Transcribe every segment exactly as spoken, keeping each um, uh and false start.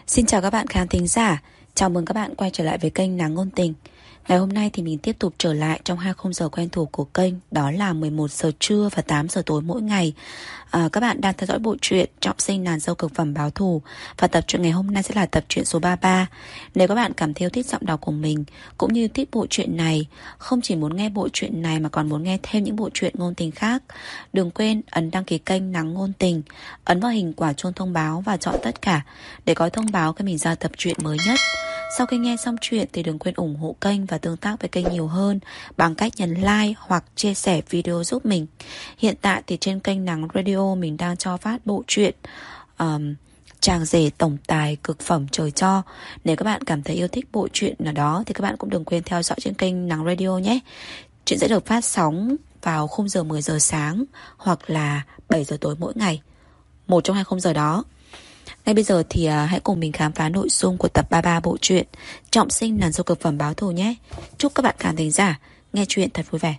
Xin chào các bạn khán thính giả. Chào mừng các bạn quay trở lại với kênh Nàng Ngôn Tình. Ngày hôm nay thì mình tiếp tục trở lại trong hai khung giờ quen thuộc của kênh. Đó là mười một giờ trưa và tám giờ tối mỗi ngày. à, Các bạn đang theo dõi bộ truyện Trọng Sinh Nàng Dâu Cực Phẩm Báo Thù. Và tập truyện ngày hôm nay sẽ là tập truyện số ba mươi ba. Nếu các bạn cảm thấy yêu thích giọng đọc của mình cũng như thích bộ truyện này, không chỉ muốn nghe bộ truyện này mà còn muốn nghe thêm những bộ truyện ngôn tình khác, đừng quên ấn đăng ký kênh Nàng Ngôn Tình, ấn vào hình quả chuông thông báo và chọn tất cả để có thông báo khi mình ra tập truyện mới nhất. Sau khi nghe xong chuyện thì đừng quên ủng hộ kênh và tương tác với kênh nhiều hơn bằng cách nhấn like hoặc chia sẻ video giúp mình. Hiện tại thì trên kênh Nắng Radio mình đang cho phát bộ truyện um, Chàng rể tổng tài cực phẩm trời cho. Nếu các bạn cảm thấy yêu thích bộ truyện nào đó thì các bạn cũng đừng quên theo dõi trên kênh Nắng Radio nhé. Chuyện sẽ được phát sóng vào khung giờ mười giờ sáng hoặc là bảy giờ tối mỗi ngày, một trong hai khung giờ đó. Ngay bây giờ thì uh, hãy cùng mình khám phá nội dung của tập ba mươi ba bộ truyện Trọng Sinh Nàng Dâu Cực Phẩm Báo Thù nhé. Chúc các bạn khán thính giả nghe chuyện thật vui vẻ.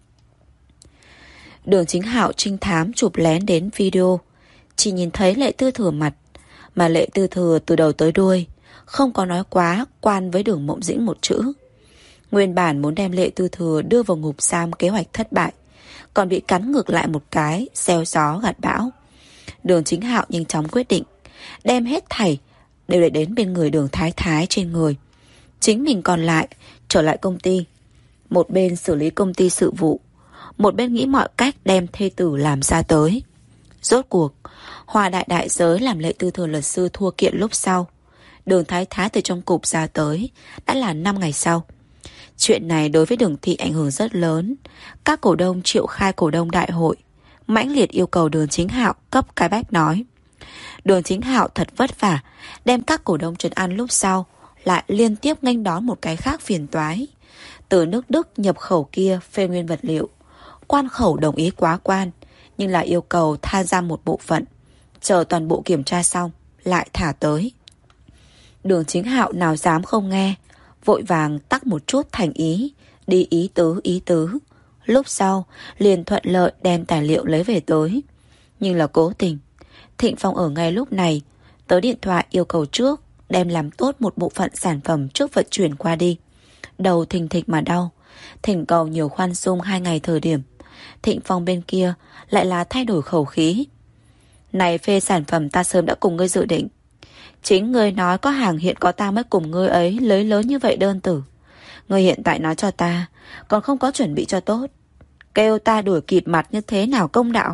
Đường Chính Hạo trinh thám chụp lén đến video, chỉ nhìn thấy Lệ Tư Thừa mặt, mà Lệ Tư Thừa từ đầu tới đuôi không có nói quá quan với Đường Mộng Dĩnh một chữ. Nguyên bản muốn đem Lệ Tư Thừa đưa vào ngục giam kế hoạch thất bại, còn bị cắn ngược lại một cái, gieo gió gặt bão. Đường Chính Hạo nhanh chóng quyết định đem hết thảy đều để đến bên người Đường Thái Thái trên người, chính mình còn lại trở lại công ty. Một bên xử lý công ty sự vụ, một bên nghĩ mọi cách đem thê tử làm ra tới. Rốt cuộc Hoa đại đại giới làm Lệ Tư Thừa luật sư thua kiện lúc sau, Đường Thái Thái từ trong cục ra tới đã là năm ngày sau. Chuyện này đối với Đường thị ảnh hưởng rất lớn. Các cổ đông triệu khai cổ đông đại hội, mãnh liệt yêu cầu Đường Chính Hạo cấp cái bách nói. Đường Chính Hạo thật vất vả đem các cổ đông trấn an lúc sau, lại liên tiếp nghênh đón một cái khác phiền toái. Từ nước Đức nhập khẩu kia phê nguyên vật liệu, quan khẩu đồng ý quá quan, nhưng lại yêu cầu tha ra một bộ phận, chờ toàn bộ kiểm tra xong lại thả tới. Đường Chính Hạo nào dám không nghe, vội vàng tắc một chút thành ý, đi ý tứ ý tứ. Lúc sau liền thuận lợi đem tài liệu lấy về tới. Nhưng là cố tình Thịnh Phong ở ngay lúc này tới điện thoại yêu cầu trước đem làm tốt một bộ phận sản phẩm trước vận chuyển qua đi. Đầu thình thịch mà đau, thỉnh cầu nhiều khoan dung hai ngày thời điểm. Thịnh Phong bên kia lại là thay đổi khẩu khí. Này phê sản phẩm ta sớm đã cùng ngươi dự định, chính ngươi nói có hàng hiện có ta mới cùng ngươi ấy lấy lớn như vậy đơn tử. Ngươi hiện tại nói cho ta còn không có chuẩn bị cho tốt, kêu ta đuổi kịp mặt như thế nào công đạo?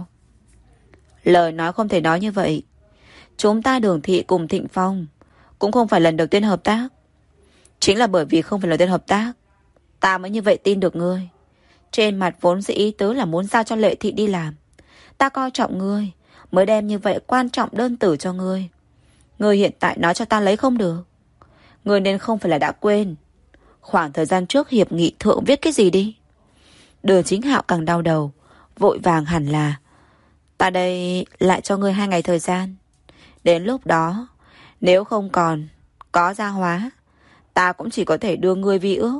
Lời nói không thể nói như vậy. Chúng ta Đường thị cùng Thịnh Phong cũng không phải lần đầu tiên hợp tác. Chính là bởi vì không phải lần đầu tiên hợp tác, ta mới như vậy tin được ngươi. Trên mặt vốn dĩ ý tứ là muốn giao cho Lệ thị đi làm. Ta coi trọng ngươi mới đem như vậy quan trọng đơn tử cho ngươi. Ngươi hiện tại nói cho ta lấy không được. Ngươi nên không phải là đã quên khoảng thời gian trước hiệp nghị thượng viết cái gì đi. Đường Chính Hạo càng đau đầu, vội vàng hẳn là ta đây lại cho ngươi hai ngày thời gian. Đến lúc đó nếu không còn có gia hóa, ta cũng chỉ có thể đưa ngươi vi ước.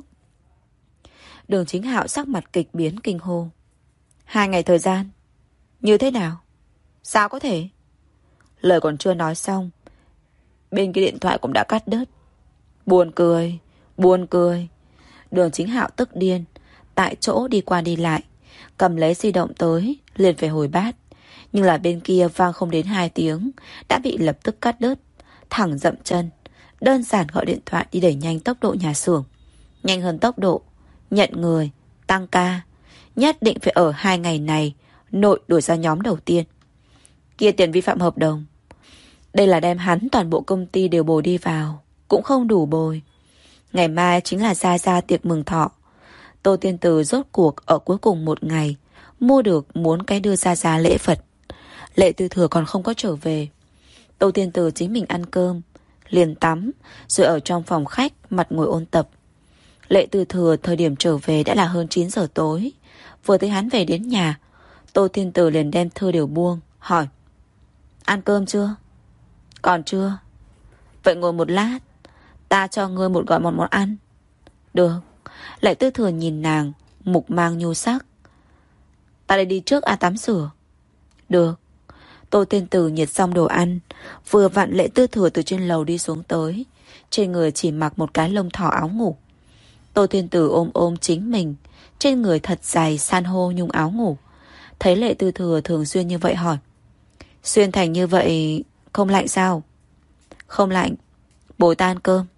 Đường Chính Hạo sắc mặt kịch biến kinh hô. Hai ngày thời gian? Như thế nào? Sao có thể? Lời còn chưa nói xong, bên kia điện thoại cũng đã cắt đứt. Buồn cười, buồn cười. Đường Chính Hạo tức điên, tại chỗ đi qua đi lại, cầm lấy di động tới liền phải hồi bát. Nhưng là bên kia vang không đến hai tiếng đã bị lập tức cắt đứt. Thẳng dậm chân, đơn giản gọi điện thoại đi đẩy nhanh tốc độ nhà xưởng. Nhanh hơn tốc độ, nhận người, tăng ca. Nhất định phải ở hai ngày này nội đuổi ra nhóm đầu tiên. Kia tiền vi phạm hợp đồng, đây là đem hắn toàn bộ công ty đều bồi đi vào, cũng không đủ bồi. Ngày mai chính là ra ra tiệc mừng thọ. Tô Tiên Từ rốt cuộc ở cuối cùng một ngày mua được muốn cái đưa ra ra lễ vật. Lệ Tư Thừa còn không có trở về. Tô Tiên Từ chính mình ăn cơm, liền tắm, rồi ở trong phòng khách mặt ngồi ôn tập. Lệ Tư Thừa thời điểm trở về đã là hơn chín giờ tối. Vừa thấy hắn về đến nhà, Tô Tiên Từ liền đem thư đều buông, hỏi: ăn cơm chưa? Còn chưa. Vậy ngồi một lát, ta cho ngươi một gọi một món ăn. Được. Lệ Tư Thừa nhìn nàng, mục mang nhu sắc. Ta đây đi trước a tắm rửa. Được. Tô Tiên Tử nhiệt xong đồ ăn, vừa vặn Lệ Tư Thừa từ trên lầu đi xuống tới, trên người chỉ mặc một cái lông thỏ áo ngủ. Tô Tiên Tử ôm ôm chính mình, trên người thật dày san hô nhung áo ngủ. Thấy Lệ Tư Thừa thường xuyên như vậy hỏi: xuyên thành như vậy không lạnh sao? Không lạnh. Bồi ta ăn cơm.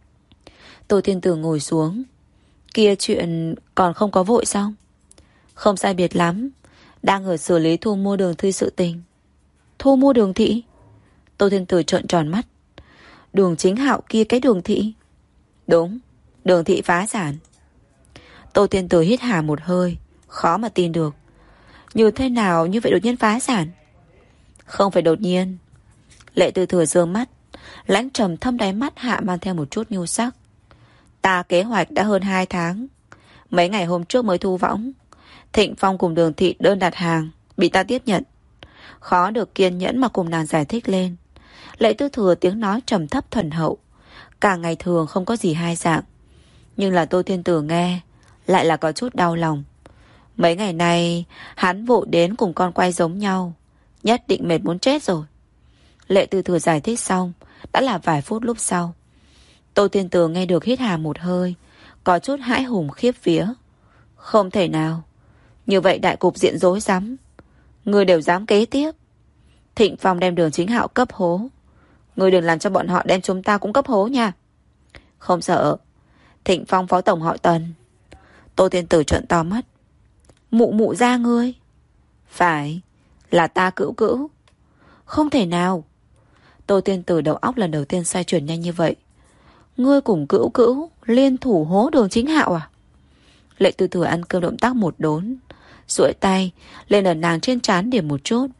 Tô Tiên Tử ngồi xuống. Kia chuyện còn không có vội sao? Không sai biệt lắm, đang ở xử lý thu mua Đường Thị sự tình. Thu mua Đường Thị? Tô Tiên Tử trợn tròn mắt. Đường Chính Hạo kia cái Đường Thị? Đúng, Đường Thị phá sản. Tô Tiên Tử hít hà một hơi, khó mà tin được. Như thế nào như vậy đột nhiên phá sản? Không phải đột nhiên. Lệ Tư Thừa giơ mắt, lãnh trầm thâm đáy mắt hạ mang theo một chút nhu sắc. Ta kế hoạch đã hơn hai tháng, mấy ngày hôm trước mới thu võng. Thịnh Phong cùng Đường Thị đơn đặt hàng, bị ta tiếp nhận. Khó được kiên nhẫn mà cùng nàng giải thích lên. Lệ Tư Thừa tiếng nói trầm thấp thuần hậu, cả ngày thường không có gì hai dạng. Nhưng là Tô Tiên Tử nghe lại là có chút đau lòng. Mấy ngày nay hắn vội đến cùng con quay giống nhau, nhất định mệt muốn chết rồi. Lệ Tư Thừa giải thích xong, đã là vài phút lúc sau. Tô Tiên Tử nghe được hít hà một hơi, có chút hãi hùng khiếp vía. Không thể nào, như vậy đại cục diện rối rắm, người đều dám kế tiếp. Thịnh Phong đem Đường Chính Hạo cấp hố, người đừng làm cho bọn họ đem chúng ta cũng cấp hố nha. Không sợ. Thịnh Phong phó tổng họ Tần. Tô Tiên Tử trợn to mắt. Mụ mụ ra ngươi? Phải, là ta cữu cữu. Không thể nào. Tô Tiên Tử đầu óc lần đầu tiên xoay chuyển nhanh như vậy. Ngươi cùng cữu cữu liên thủ hố Đường Chính Hạo à? Lệ Tư Thừa ăn cơm động tác một đốn, duỗi tay lên ở nàng trên trán điểm một chút.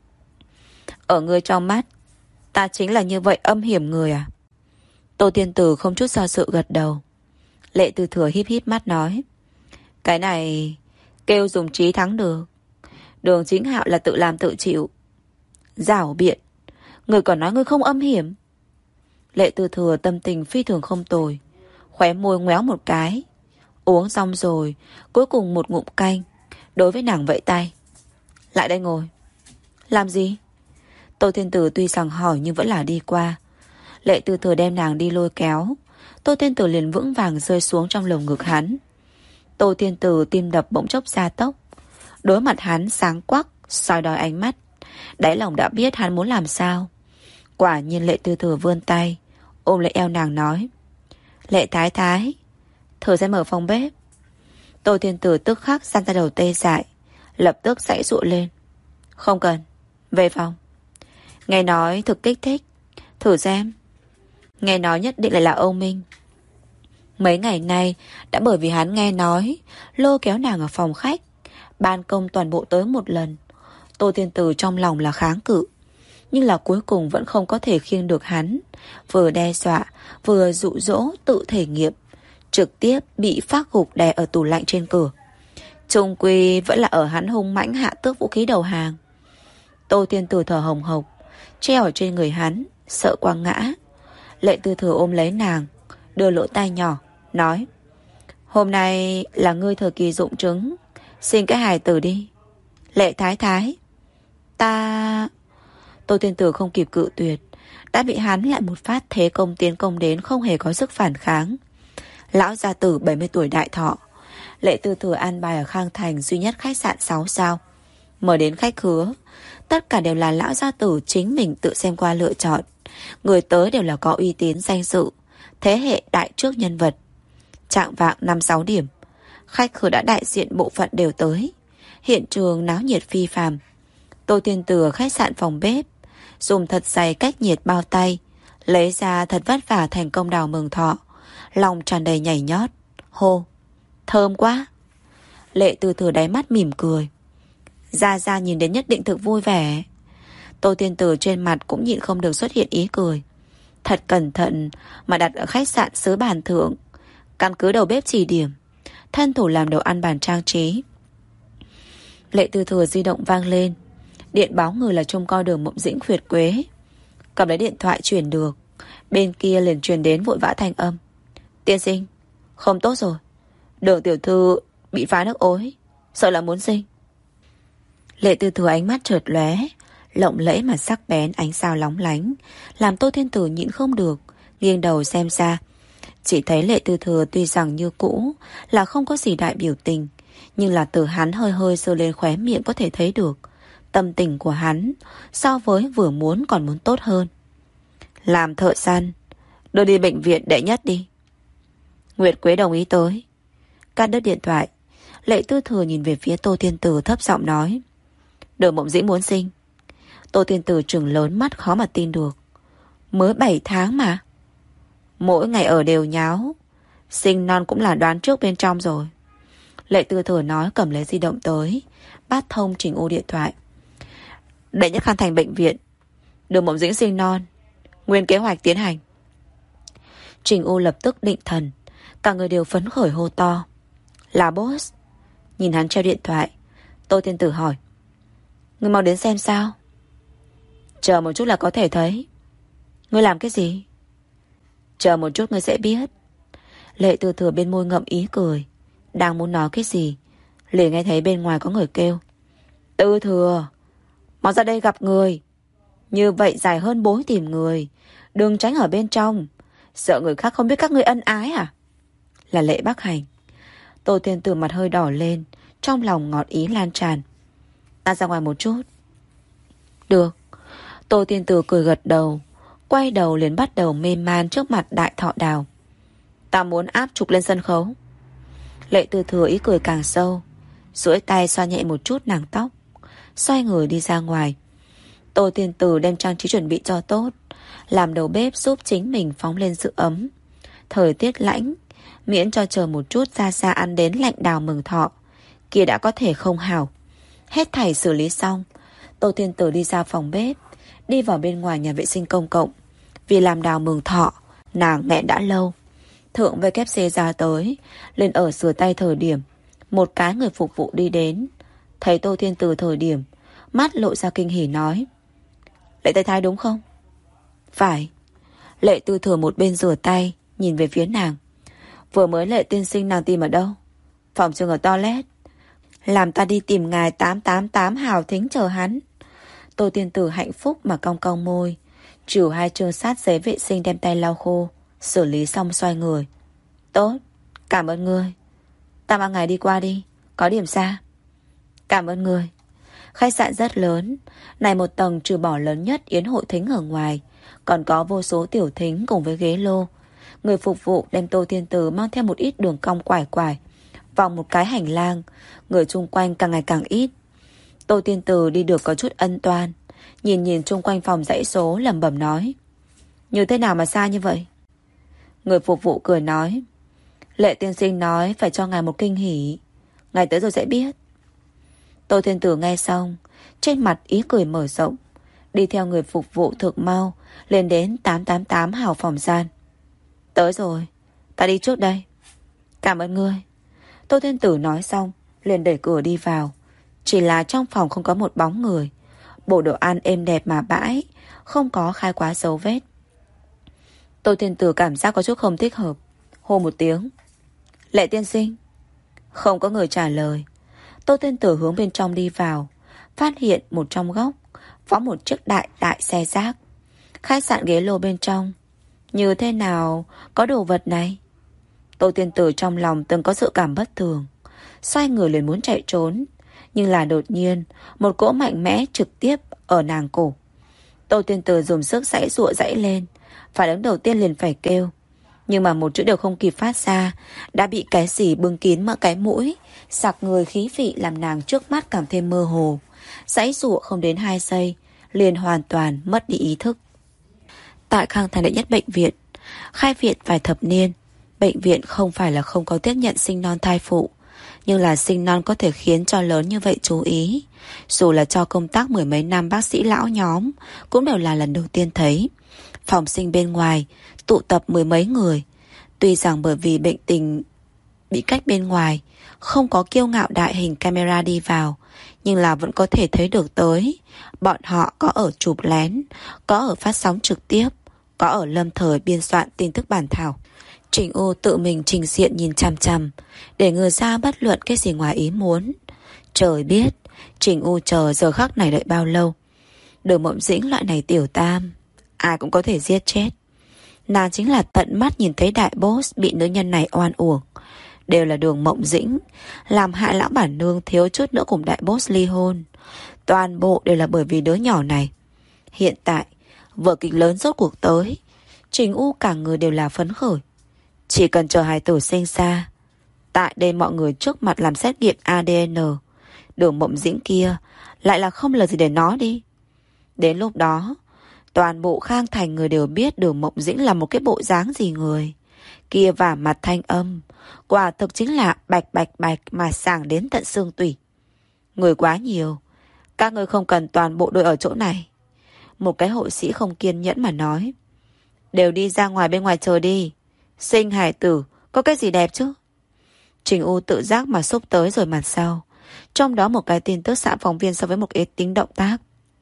Ở ngươi trong mắt ta chính là như vậy âm hiểm người à? Tô Tiên Tử không chút do dự gật đầu. Lệ Tư Thừa híp híp mắt nói: cái này kêu dùng trí thắng được. Đường Chính Hạo là tự làm tự chịu. Giảo biện, người còn nói ngươi không âm hiểm. Lệ Tư Thừa tâm tình phi thường không tồi, khóe môi ngoéo một cái. Uống xong rồi, cuối cùng một ngụm canh, đối với nàng vẫy tay: lại đây ngồi. Làm gì? Tô Thiên Tử tuy rằng hỏi nhưng vẫn là đi qua. Lệ Tư Thừa đem nàng đi lôi kéo. Tô Thiên Tử liền vững vàng rơi xuống trong lồng ngực hắn. Tô Thiên Tử tim đập bỗng chốc gia tốc. Đối mặt hắn sáng quắc, soi đói ánh mắt, đáy lòng đã biết hắn muốn làm sao. Quả nhiên Lệ Tư Thừa vươn tay ôm lấy eo nàng nói: Lệ Thái Thái, thử sẽ mở phòng bếp. Tô Thiên Tử tức khắc giãn ra đầu tê dại, lập tức giãy giụa lên: không cần, về phòng. Nghe nói thực kích thích, thử xem. Nghe nói nhất định lại là Âu Minh. Mấy ngày nay đã bởi vì hắn nghe nói, lôi kéo nàng ở phòng khách, ban công toàn bộ tới một lần. Tô Thiên Tử trong lòng là kháng cự, nhưng là cuối cùng vẫn không có thể khiêng được hắn, vừa đe dọa vừa dụ dỗ tự thể nghiệm, trực tiếp bị phát gục đè ở tủ lạnh trên cửa. Trung quy vẫn là ở hắn hung mãnh hạ tước vũ khí đầu hàng. Tô Thiên Tử thở hồng hộc, treo ở trên người hắn, sợ quăng ngã. Lệ Tư Thừa ôm lấy nàng, đưa lỗ tai nhỏ, nói: hôm nay là ngươi thời kỳ dụng trứng, sinh cái hài tử đi. Lệ Thái Thái, ta... Tô Thiên Tử không kịp cự tuyệt, đã bị hắn lại một phát thế công tiến công đến không hề có sức phản kháng. Lão gia tử bảy mươi tuổi đại thọ. Lệ Tư Thừa an bài ở Khang Thành duy nhất khách sạn sáu sao. Mời đến khách khứa, tất cả đều là lão gia tử chính mình tự xem qua lựa chọn. Người tới đều là có uy tín danh dự, thế hệ đại trước nhân vật. Trạng vạng năm sáu điểm, khách khứa đã đại diện bộ phận đều tới. Hiện trường náo nhiệt phi phàm. Tô Thiên Tử ở khách sạn phòng bếp dùng thật dày cách nhiệt bao tay, lấy ra thật vất vả thành công đào mừng thọ, lòng tràn đầy nhảy nhót. Hô, thơm quá. Lệ Tư Thừa đáy mắt mỉm cười. Gia Gia nhìn đến nhất định thực vui vẻ. Tô Thiên Tử trên mặt cũng nhịn không được xuất hiện ý cười. Thật cẩn thận mà đặt ở khách sạn xứ bàn thượng, căn cứ đầu bếp chỉ điểm, thân thủ làm đồ ăn bàn trang trí. Lệ Tư Thừa di động vang lên, điện báo người là trông coi Đường Mộng Dĩnh Khuyệt Quế. Cầm lấy điện thoại chuyển được, bên kia liền truyền đến vội vã thanh âm: tiên sinh, không tốt rồi, Đường tiểu thư bị phá nước ối, sợ là muốn sinh. Lệ Tư Thừa ánh mắt chợt lóe, lộng lẫy mà sắc bén, ánh sao lóng lánh, làm Tô Thiên Tử nhịn không được, nghiêng đầu xem ra. Chỉ thấy Lệ Tư Thừa tuy rằng như cũ là không có gì đại biểu tình, nhưng là từ hắn hơi hơi giơ lên khóe miệng có thể thấy được tâm tình của hắn so với vừa muốn còn muốn tốt hơn. Làm thợ săn, đưa đi bệnh viện đệ nhất đi. Nguyệt Quế đồng ý tới. Cắt đứt điện thoại, Lệ Tư Thừa nhìn về phía Tô Thiên Tử thấp giọng nói, Đường Mộng Dĩ muốn sinh. Tô Thiên Tử trừng lớn mắt khó mà tin được. Mới bảy tháng mà. Mỗi ngày ở đều nháo, sinh non cũng là đoán trước bên trong rồi. Lệ Tư Thừa nói, cầm lấy di động tới, bắt thông Trình U điện thoại. Đệ nhất Khang Thành bệnh viện, Đường Mộng Dĩnh sinh non, nguyên kế hoạch tiến hành. Trình U lập tức định thần, cả người đều phấn khởi hô to, là boss. Nhìn hắn treo điện thoại, Tô Thiên Tử hỏi, ngươi mau đến xem sao? Chờ một chút là có thể thấy. Ngươi làm cái gì? Chờ một chút ngươi sẽ biết. Lệ Tư Thừa bên môi ngậm ý cười, đang muốn nói cái gì, liền nghe thấy bên ngoài có người kêu, Tư Thừa, mau ra đây gặp người. Như vậy dài hơn bối tìm người, đừng tránh ở bên trong, sợ người khác không biết các ngươi ân ái à? Là Lệ Bắc Hành. Tô Thiên Tử mặt hơi đỏ lên, trong lòng ngọt ý lan tràn. Ta ra ngoài một chút. Được. Tô Thiên Tử cười gật đầu, quay đầu liền bắt đầu mê man trước mặt Đại Thọ Đào. Ta muốn áp trục lên sân khấu. Lệ Tư Thừa ý cười càng sâu, duỗi tay xoa nhẹ một chút nàng tóc, xoay người đi ra ngoài. Tô Thiên Tử đem trang trí chuẩn bị cho tốt, làm đầu bếp giúp chính mình phóng lên giữ ấm. Thời tiết lạnh, miễn cho chờ một chút ra xa ăn đến lạnh đào mừng thọ, kia đã có thể không hảo. Hết thảy xử lý xong, Tô Thiên Tử đi ra phòng bếp, đi vào bên ngoài nhà vệ sinh công cộng. Vì làm đào mừng thọ, nàng nghẹn đã lâu. Thượng vê kép xê ra tới, lên ở sửa tay thời điểm, một cái người phục vụ đi đến, thấy Tô Thiên Tử thời điểm, mắt lộ ra kinh hỉ nói, Lệ Tây Thái đúng không? Phải. Lệ Tư Thừa một bên rửa tay, nhìn về phía nàng. Vừa mới Lệ tiên sinh nàng tìm ở đâu? Phòng trường ở toilet. Làm ta đi tìm ngài tám tám tám hào thính chờ hắn. Tô Thiên Tử hạnh phúc mà cong cong môi, trừ hai chương sát giấy vệ sinh đem tay lau khô, xử lý xong xoay người. Tốt, cảm ơn ngươi. Ta mang ngài đi qua đi, có điểm xa. Cảm ơn ngươi. Khách sạn rất lớn, này một tầng trừ bỏ lớn nhất yến hội thính ở ngoài, còn có vô số tiểu thính cùng với ghế lô. Người phục vụ đem Tô Thiên Tử mang theo một ít đường cong quải quải, vòng một cái hành lang, người chung quanh càng ngày càng ít. Tô Thiên Tử đi được có chút ân toan, nhìn nhìn chung quanh phòng dãy số lẩm bẩm nói, như thế nào mà xa như vậy? Người phục vụ cười nói, Lệ tiên sinh nói phải cho ngài một kinh hỉ, ngài tới rồi sẽ biết. Tô Thiên Tử nghe xong, trên mặt ý cười mở rộng, đi theo người phục vụ thực mau lên đến tám tám tám hào phòng gian. Tới rồi, ta đi trước đây. Cảm ơn ngươi. Tô Thiên Tử nói xong liền đẩy cửa đi vào. Chỉ là trong phòng không có một bóng người, bộ đồ ăn êm đẹp mà bãi, không có khai quá dấu vết. Tô Thiên Tử cảm giác có chút không thích hợp, hô một tiếng, Lệ tiên sinh. Không có người trả lời. Tô Thiên Tử hướng bên trong đi vào, phát hiện một trong góc có một chiếc đại đại xe rác. Khách sạn ghế lô bên trong, như thế nào có đồ vật này? Tô Thiên Tử trong lòng từng có sự cảm bất thường, xoay người liền muốn chạy trốn, nhưng là đột nhiên một cỗ mạnh mẽ trực tiếp ở nàng cổ. Tô Thiên Tử dùng sức giãy giụa giãy lên, phản ứng đầu tiên liền phải kêu, nhưng mà một chữ đều không kịp phát ra, đã bị cái gì bưng kín mở cái mũi, sặc người khí vị làm nàng trước mắt càng thêm mơ hồ. Giãy giụa không đến hai giây, liền hoàn toàn mất đi ý thức. Tại Khang Thành đệ nhất bệnh viện, khai viện vài thập niên, bệnh viện không phải là không có tiếp nhận sinh non thai phụ, nhưng là sinh non có thể khiến cho lớn như vậy chú ý. Dù là cho công tác mười mấy năm bác sĩ lão nhóm, cũng đều là lần đầu tiên thấy. Phòng sinh bên ngoài tụ tập mười mấy người. Tuy rằng bởi vì bệnh tình bị cách bên ngoài, không có kiêu ngạo đại hình camera đi vào, nhưng là vẫn có thể thấy được tới. Bọn họ có ở chụp lén, có ở phát sóng trực tiếp, có ở lâm thời biên soạn tin tức bản thảo. Trình U tự mình trình diện nhìn chằm chằm, để người ra bất luận cái gì ngoài ý muốn. Trời biết Trình U chờ giờ khắc này đợi bao lâu. Đường Mộng Dĩnh loại này tiểu tam, ai cũng có thể giết chết. Nàng chính là tận mắt nhìn thấy đại boss bị nữ nhân này oan uổng. Đều là Đường Mộng Dĩnh làm hại lão bản nương thiếu chút nữa cùng đại boss ly hôn. Toàn bộ đều là bởi vì đứa nhỏ này. Hiện tại vở kịch lớn rốt cuộc tới, Trình U cả người đều là phấn khởi. Chỉ cần chờ hài tử sinh ra. Tại đây mọi người trước mặt làm xét nghiệm a đê en, Đường Mộng Dĩnh kia lại là không lời gì để nói đi. Đến lúc đó toàn bộ Khang Thành người đều biết Đường Mộng Dĩnh là một cái bộ dáng gì người. Kia và mặt thanh âm quả thực chính là bạch bạch bạch mà sảng đến tận xương tủy. Người quá nhiều, các người không cần toàn bộ đội ở chỗ này. Một cái hộ sĩ không kiên nhẫn mà nói. Đều đi ra ngoài bên ngoài chờ đi. Sinh hài tử có cái gì đẹp chứ? Trình U tự giác mà xúc tới rồi mặt sau. Trong đó một cái tin tức xã phóng viên so với một ít tính động tác.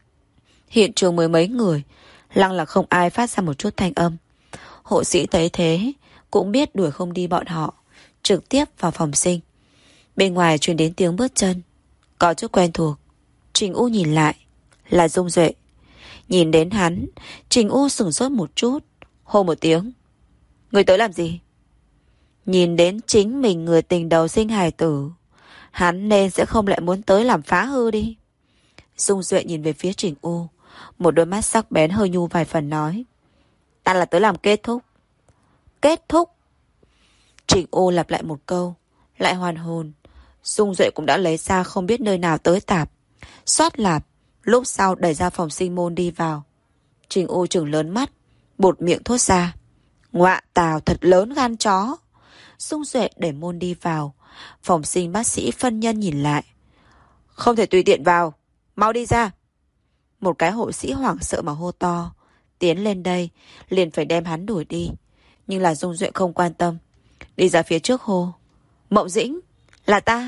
Hiện trường mười mấy người, lăng là không ai phát ra một chút thanh âm. Hộ sĩ thấy thế cũng biết đuổi không đi bọn họ, trực tiếp vào phòng sinh. Bên ngoài truyền đến tiếng bước chân, có chút quen thuộc. Trình U nhìn lại, là Dung Duệ. Nhìn đến hắn, Trình U sửng sốt một chút, hô một tiếng. Người tới làm gì? Nhìn đến chính mình người tình đầu sinh hài tử, hắn nên sẽ không lại muốn tới làm phá hư đi. Dung Duệ nhìn về phía Trình U, một đôi mắt sắc bén hơi nhu vài phần nói. Ta là tới làm kết thúc. Kết thúc? Trình U lặp lại một câu, lại hoàn hồn. Dung Duệ cũng đã lấy ra không biết nơi nào tới tạp, xoát lạp, lúc sau đẩy ra phòng sinh môn đi vào. Trình U trừng lớn mắt, bột miệng thốt ra. Ngọa tào thật lớn gan chó. Dung Duệ đẩy môn đi vào. Phòng sinh bác sĩ phân nhân nhìn lại. Không thể tùy tiện vào, mau đi ra. Một cái hộ sĩ hoảng sợ mà hô to. Tiến lên đây, liền phải đem hắn đuổi đi. Nhưng là Dung Duệ không quan tâm. Đi ra phía trước hô. Mộng Dĩnh, là ta.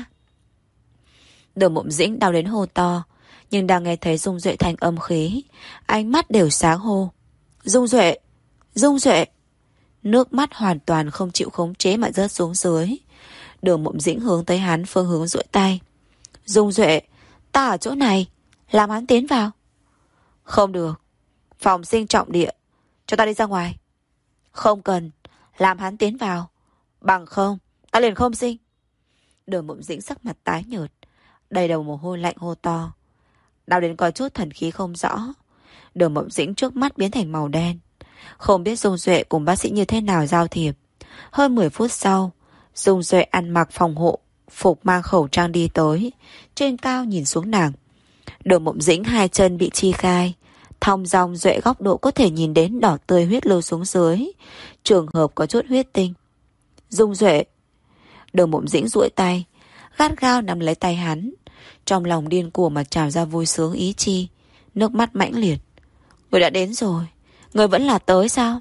Đường Mộng Dĩnh đau đến hô to. Nhưng đang nghe thấy Dung Duệ thành âm khí, ánh mắt đều sáng hô. Dung Duệ, Dung Duệ. Nước mắt hoàn toàn không chịu khống chế mà rớt xuống dưới. Đường Mộng Dĩnh hướng tới hắn phương hướng duỗi tay. Dung Duệ, ta ở chỗ này, làm hắn tiến vào. Không được, phòng sinh trọng địa, cho ta đi ra ngoài. Không cần, làm hắn tiến vào. Bằng không, ta liền không sinh. Đường Mộng Dĩnh sắc mặt tái nhợt, đầy đầu mồ hôi lạnh hô to. Đau đến có chút thần khí không rõ. Đường Mộng Dĩnh trước mắt biến thành màu đen. Không biết Dung Duệ cùng bác sĩ như thế nào giao thiệp. Hơn mười phút sau, Dung Duệ ăn mặc phòng hộ phục mang khẩu trang đi tới, trên cao nhìn xuống nàng. Đường Mộng Dĩnh hai chân bị chi khai, thong dong Duệ góc độ có thể nhìn đến đỏ tươi huyết lưu xuống dưới, trường hợp có chút huyết tinh. Dung Duệ. Đường Mộng Dĩnh duỗi tay, gắt gao nắm lấy tay hắn, trong lòng điên cuồng mà trào ra vui sướng ý chi, nước mắt mãnh liệt. Người đã đến rồi, người vẫn là tới sao?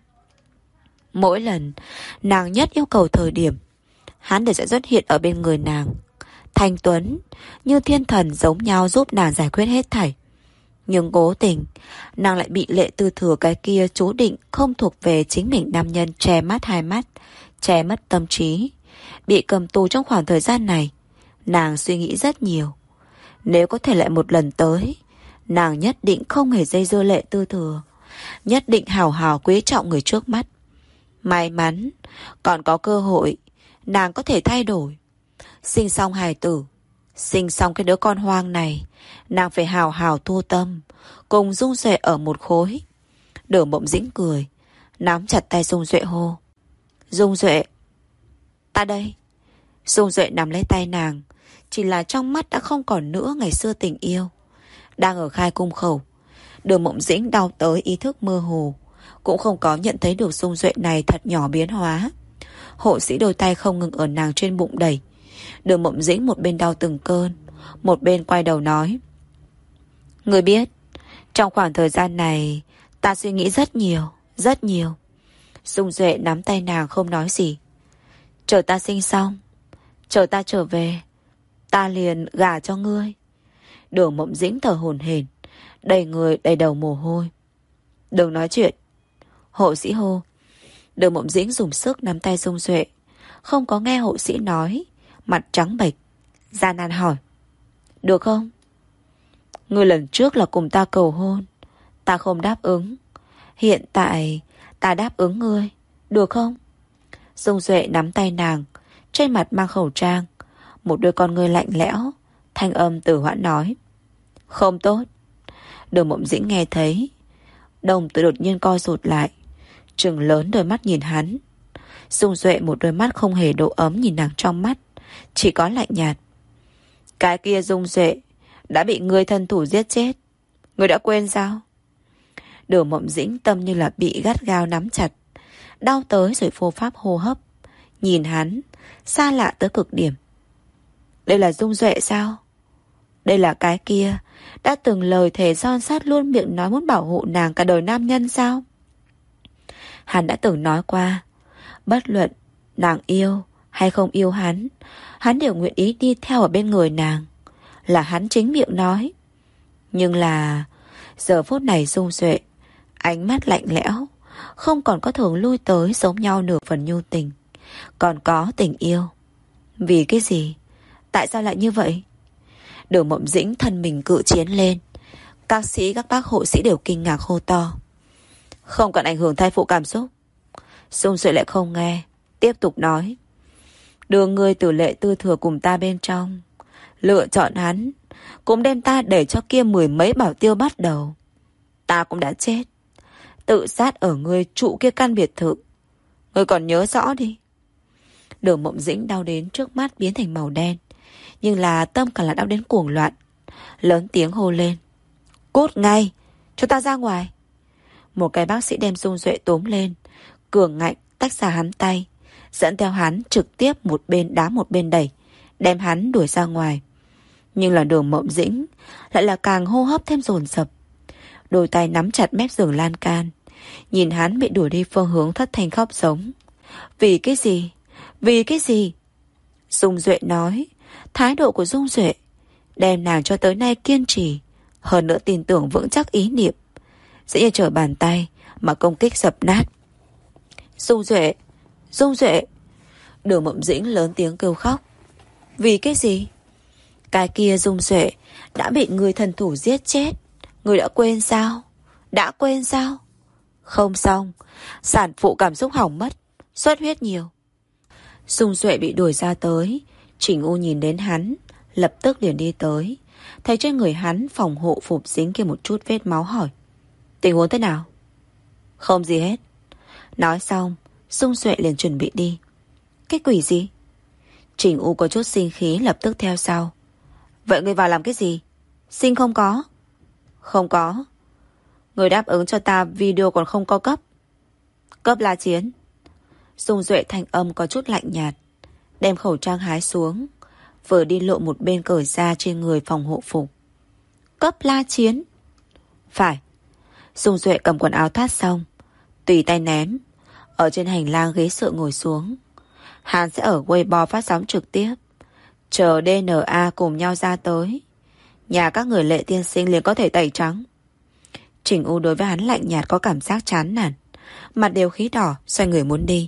Mỗi lần nàng nhất yêu cầu thời điểm, hắn đều sẽ xuất hiện ở bên người nàng. Thanh tuấn, như thiên thần giống nhau giúp nàng giải quyết hết thảy. Nhưng cố tình, nàng lại bị Lệ Tư Thừa cái kia chú định không thuộc về chính mình nam nhân che mắt hai mắt, che mất tâm trí. Bị cầm tù trong khoảng thời gian này, nàng suy nghĩ rất nhiều. Nếu có thể lại một lần tới, nàng nhất định không hề dây dưa Lệ Tư Thừa, nhất định hào hào quý trọng người trước mắt. May mắn, còn có cơ hội, nàng có thể thay đổi. Sinh xong hài tử, sinh xong cái đứa con hoang này, nàng phải hào hào thu tâm, cùng Dung Duệ ở một khối. Đường Mộng Dĩnh cười, nắm chặt tay Dung Duệ hô. Dung Duệ, ta đây. Dung Duệ nắm lấy tay nàng, chỉ là trong mắt đã không còn nữa ngày xưa tình yêu. Đang ở khai cung khẩu, Đường Mộng Dĩnh đau tới ý thức mơ hồ, cũng không có nhận thấy được Dung Duệ này thật nhỏ biến hóa. Hộ sĩ đôi tay không ngừng ở nàng trên bụng đẩy. Đường Mộng Dĩnh một bên đau từng cơn, một bên quay đầu nói. Người biết, trong khoảng thời gian này, ta suy nghĩ rất nhiều, rất nhiều. Dung Duệ nắm tay nàng không nói gì. Chờ ta sinh xong, chờ ta trở về, ta liền gả cho ngươi. Đường Mộng Dĩnh thở hổn hển, đầy người đầy đầu mồ hôi. Đừng nói chuyện. Hộ sĩ hô. Đường Mộng Dĩnh dùng sức nắm tay Dung Duệ, không có nghe hộ sĩ nói, mặt trắng bệch, gian nan hỏi. Được không? Ngươi lần trước là cùng ta cầu hôn, Ta không đáp ứng. Hiện tại ta đáp ứng ngươi, được không? Dung Duệ nắm tay nàng, trên mặt mang khẩu trang, một đôi con ngươi lạnh lẽo. Thanh âm Tử Hoãn nói: Không tốt. Đường Mộng Dĩnh nghe thấy, đồng tử đột nhiên co rụt lại, trừng lớn đôi mắt nhìn hắn. Dung Duệ một đôi mắt không hề độ ấm nhìn nàng trong mắt, chỉ có lạnh nhạt. Cái kia Dung Duệ đã bị ngươi thân thủ giết chết, ngươi đã quên sao? Đường Mộng Dĩnh tâm như là bị gắt gao nắm chặt, đau tới rồi vô pháp hô hấp. Nhìn hắn, xa lạ tới cực điểm. Đây là Dung Duệ sao? Đây là cái kia đã từng lời thề son sắt luôn miệng nói muốn bảo hộ nàng cả đời nam nhân sao? Hắn đã từng nói qua, bất luận nàng yêu hay không yêu hắn, hắn đều nguyện ý đi theo ở bên người nàng. Là hắn chính miệng nói. Nhưng là giờ phút này Dung Duệ ánh mắt lạnh lẽo, không còn có thường lui tới giống nhau nửa phần nhu tình, còn có tình yêu. Vì cái gì? Tại sao lại như vậy? Đường Mộng Dĩnh thân mình cự chiến lên. Các sĩ, các bác hộ sĩ đều kinh ngạc hô to: Không cần ảnh hưởng thai phụ cảm xúc. Dung Duệ lại không nghe, tiếp tục nói: Đưa ngươi từ Lệ Tư Thừa cùng ta bên trong, lựa chọn hắn, cũng đem ta để cho kia mười mấy bảo tiêu bắt đầu. Ta cũng đã chết, tự sát ở ngươi trụ kia căn biệt thự. Ngươi còn nhớ rõ đi. Đường Mộng Dĩnh đau đến trước mắt biến thành màu đen, nhưng là tâm càng là đau đến cuồng loạn. Lớn tiếng hô lên: Cút ngay, cho ta ra ngoài. Một cái bác sĩ đem Dung Duệ túm lên, cường ngạnh tách ra hắn tay, dẫn theo hắn trực tiếp một bên đá một bên đẩy, đem hắn đuổi ra ngoài. Nhưng là Đường Mộng Dĩnh lại là càng hô hấp thêm dồn dập, đôi tay nắm chặt mép giường lan can, nhìn hắn bị đuổi đi phương hướng thất thanh khóc giống. Vì cái gì? Vì cái gì? Dung Duệ nói. Thái độ của Dung Duệ đem nàng cho tới nay kiên trì, hơn nữa tin tưởng vững chắc ý niệm, sẽ như trở bàn tay mà công kích dập nát. Dung Duệ, Dung Duệ. Đường Mộng Dĩnh lớn tiếng kêu khóc. Vì cái gì? Cái kia Dung Duệ đã bị người thần thủ giết chết, người đã quên sao? Đã quên sao? Không xong, sản phụ cảm xúc hỏng mất, xuất huyết nhiều. Dung Duệ bị đuổi ra tới. Trình U nhìn đến hắn, lập tức liền đi tới, thấy trên người hắn phòng hộ phục dính kia một chút vết máu, hỏi: Tình huống thế nào? Không gì hết. Nói xong, Dung Duệ liền chuẩn bị đi. Cái quỷ gì? Trình U có chút sinh khí lập tức theo sau. Vậy ngươi vào làm cái gì? Sinh không có? Không có. Người đáp ứng cho ta video còn không có cấp. Cấp La Chiến. Dung Duệ thanh âm có chút lạnh nhạt, đem khẩu trang hái xuống, vừa đi lộ một bên cởi ra trên người phòng hộ phục. Cấp La Chiến? Phải. Dung Duệ cầm quần áo thoát xong, tùy tay ném, ở trên hành lang ghế dựa ngồi xuống. Hắn sẽ ở Weibo phát sóng trực tiếp, chờ đê en a cùng nhau ra tới, nhà các người Lệ tiên sinh liền có thể tẩy trắng. Trình U đối với hắn lạnh nhạt có cảm giác chán nản, mặt đều khí đỏ, xoay người muốn đi.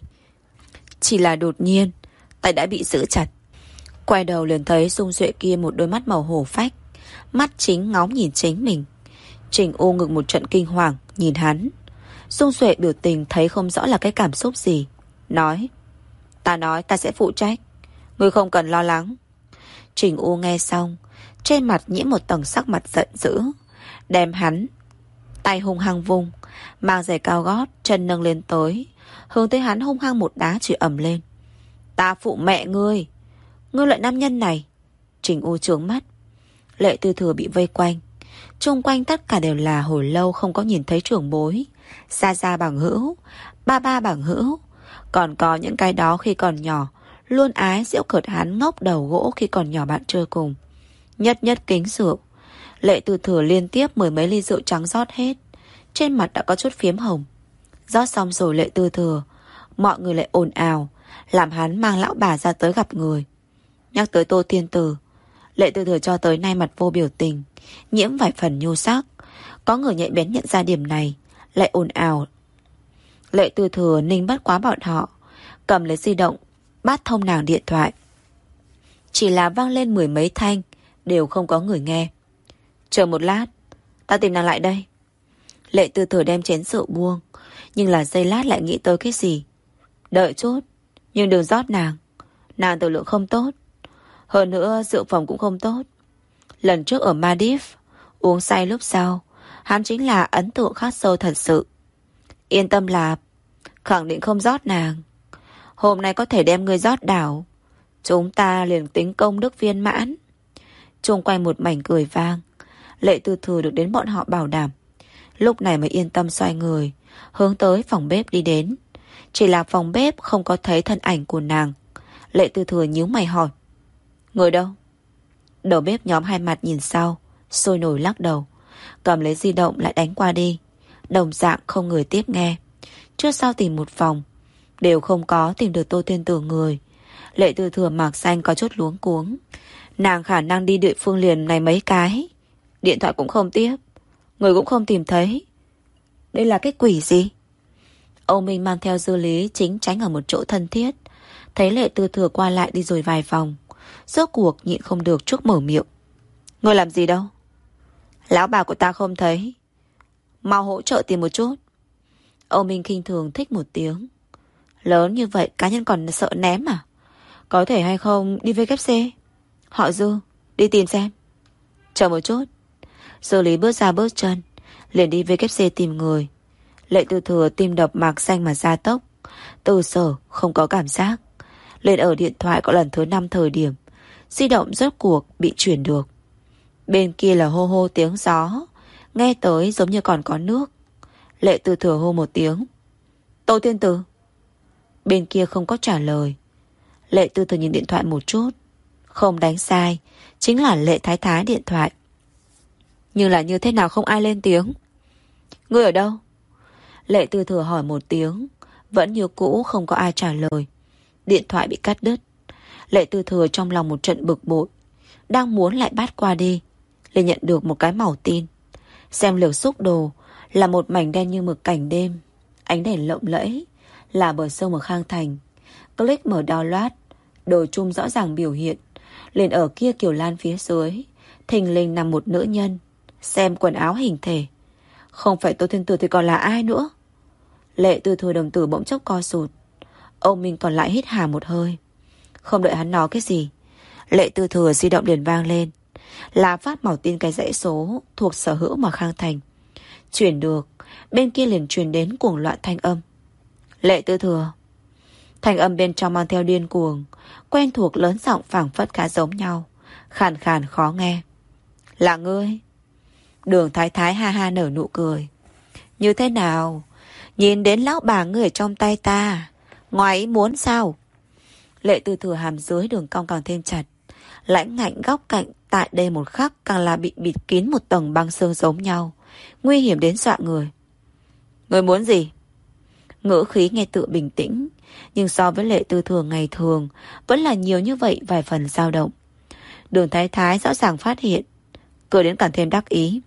Chỉ là đột nhiên tay đã bị giữ chặt. Quay đầu liền thấy Dung Duệ kia một đôi mắt màu hổ phách, mắt chính ngóng nhìn chính mình. Trình U ngực một trận kinh hoàng nhìn hắn. Dung Duệ biểu tình thấy không rõ là cái cảm xúc gì, nói: Ta nói ta sẽ phụ trách, ngươi không cần lo lắng. Trình U nghe xong, trên mặt nhiễm một tầng sắc mặt giận dữ, đem hắn tay hung hăng vung, mang giày cao gót, chân nâng lên tới, hướng tới hắn hung hăng một đá chửi ầm lên. Ta phụ mẹ ngươi, ngươi loại nam nhân này. Trình U trướng mắt. Lệ Tư Thừa bị vây quanh, chung quanh tất cả đều là hồi lâu không có nhìn thấy trưởng bối, xa xa bằng hữu, ba ba bằng hữu, còn có những cái đó khi còn nhỏ luôn ái giễu cợt hắn ngốc đầu gỗ khi còn nhỏ bạn chơi cùng. Nhất nhất kính rượu, Lệ Tư Thừa liên tiếp mười mấy ly rượu trắng rót hết, trên mặt đã có chút phiếm hồng. Rót xong rồi Lệ Tư Thừa, mọi người lại ồn ào, làm hắn mang lão bà ra tới gặp người. Nhắc tới Tô Thiên Tử, Lệ Tư Thừa cho tới nay mặt vô biểu tình, nhiễm vài phần nhu sắc. Có người nhạy bén nhận ra điểm này, lại ồn ào. Lệ Tư Thừa ninh bắt quá bọn họ, cầm lấy di động, bắt thông nàng điện thoại. Chỉ là vang lên mười mấy thanh, đều không có người nghe. Chờ một lát, ta tìm nàng lại đây. Lệ Tư Thừa đem chén rượu buông, nhưng là giây lát lại nghĩ tới cái gì. Đợi chút, nhưng đừng rót nàng. Nàng tiểu lượng không tốt. Hơn nữa rượu phòng cũng không tốt. Lần trước ở Maldives uống say lúc sau, hắn chính là ấn tượng khắc sâu thật sự. Yên tâm Lạp, khẳng định không rót nàng. Hôm nay có thể đem ngươi rót đảo, chúng ta liền tính công đức viên mãn. Chung quanh một mảnh cười vang. Lệ Tư Thừa được đến bọn họ bảo đảm, lúc này mới yên tâm xoay người, hướng tới phòng bếp đi đến. Chỉ là phòng bếp không có thấy thân ảnh của nàng. Lệ Tư Thừa nhíu mày hỏi, người đâu? Đầu bếp nhóm hai mặt nhìn sau, sôi nổi lắc đầu, cầm lấy di động lại đánh qua đi. Đồng dạng không người tiếp nghe. Trước sau tìm một vòng, đều không có tìm được Tô Thiên Tử người. Lệ Tư Thừa mạc xanh có chút luống cuống. Nàng khả năng đi địa phương liền này mấy cái, điện thoại cũng không tiếp, người cũng không tìm thấy. Đây là cái quỷ gì? Âu Minh mang theo Dư Lý chính tránh ở một chỗ thân thiết, thấy Lệ Tư Thừa qua lại đi rồi vài vòng, rốt cuộc nhịn không được trước mở miệng. Người làm gì đâu? Lão bà của ta không thấy, mau hỗ trợ tìm một chút. Âu Minh khinh thường thích một tiếng. Lớn như vậy cá nhân còn sợ ném à? Có thể hay không đi vê kép xê? Họ Dư, đi tìm xem. Chờ một chút. Dư Lý bước ra bước chân, liền đi vê kép xê tìm người. Lệ Tư Thừa tim đập mạc xanh mà gia tốc. Từ sở không có cảm giác. Lên ở điện thoại có lần thứ năm thời điểm, di động rốt cuộc bị chuyển được. Bên kia là hô hô tiếng gió, nghe tới giống như còn có nước. Lệ Tư Thừa hô một tiếng, Tô Thiên Tử. Bên kia không có trả lời. Lệ Tư Thừa nhìn điện thoại một chút, không đánh sai, chính là Lệ Thái Thái điện thoại. Nhưng là như thế nào không ai lên tiếng. Ngươi ở đâu? Lệ Tư Thừa hỏi một tiếng, vẫn như cũ không có ai trả lời. Điện thoại bị cắt đứt. Lệ Tư Thừa trong lòng một trận bực bội, đang muốn lại bắt qua đi, liền nhận được một cái màu tin. Xem lược xúc đồ là một mảnh đen như mực cảnh đêm, ánh đèn lộng lẫy, là bờ sông ở Khang Thành. Click mở download, đồ chung rõ ràng biểu hiện. Liền ở kia Kiều Lan phía dưới, thình lình nằm một nữ nhân. Xem quần áo hình thể, không phải Tô Thiên Tử thì còn là ai nữa? Lệ Tư Thừa đồng tử bỗng chốc co sụt. Âu Minh còn lại hít hà một hơi. Không đợi hắn nói cái gì, Lệ Tư Thừa di động liền vang lên, là phát màu tin cái dãy số thuộc sở hữu mà Khang Thành. Chuyển được, bên kia liền truyền đến cuồng loạn thanh âm. Lệ Tư Thừa. Thanh âm bên trong mang theo điên cuồng, quen thuộc lớn giọng phảng phất khá giống nhau, khàn khàn khó nghe. Là ngươi? Đường Thái Thái ha ha nở nụ cười. Như thế nào? Nhìn đến lão bà ngươi ở trong tay ta, ngoài ý muốn sao? Lệ Tư Thừa hàm dưới đường cong càng thêm chặt, lãnh ngạnh góc cạnh tại đây một khắc càng là bị bịt kín một tầng băng xương giống nhau, nguy hiểm đến dọa người. Ngươi muốn gì? Ngữ khí nghe tự bình tĩnh, nhưng so với Lệ Tư Thừa ngày thường vẫn là nhiều như vậy vài phần dao động. Đường Thái Thái rõ ràng phát hiện, cười đến càng thêm đắc ý.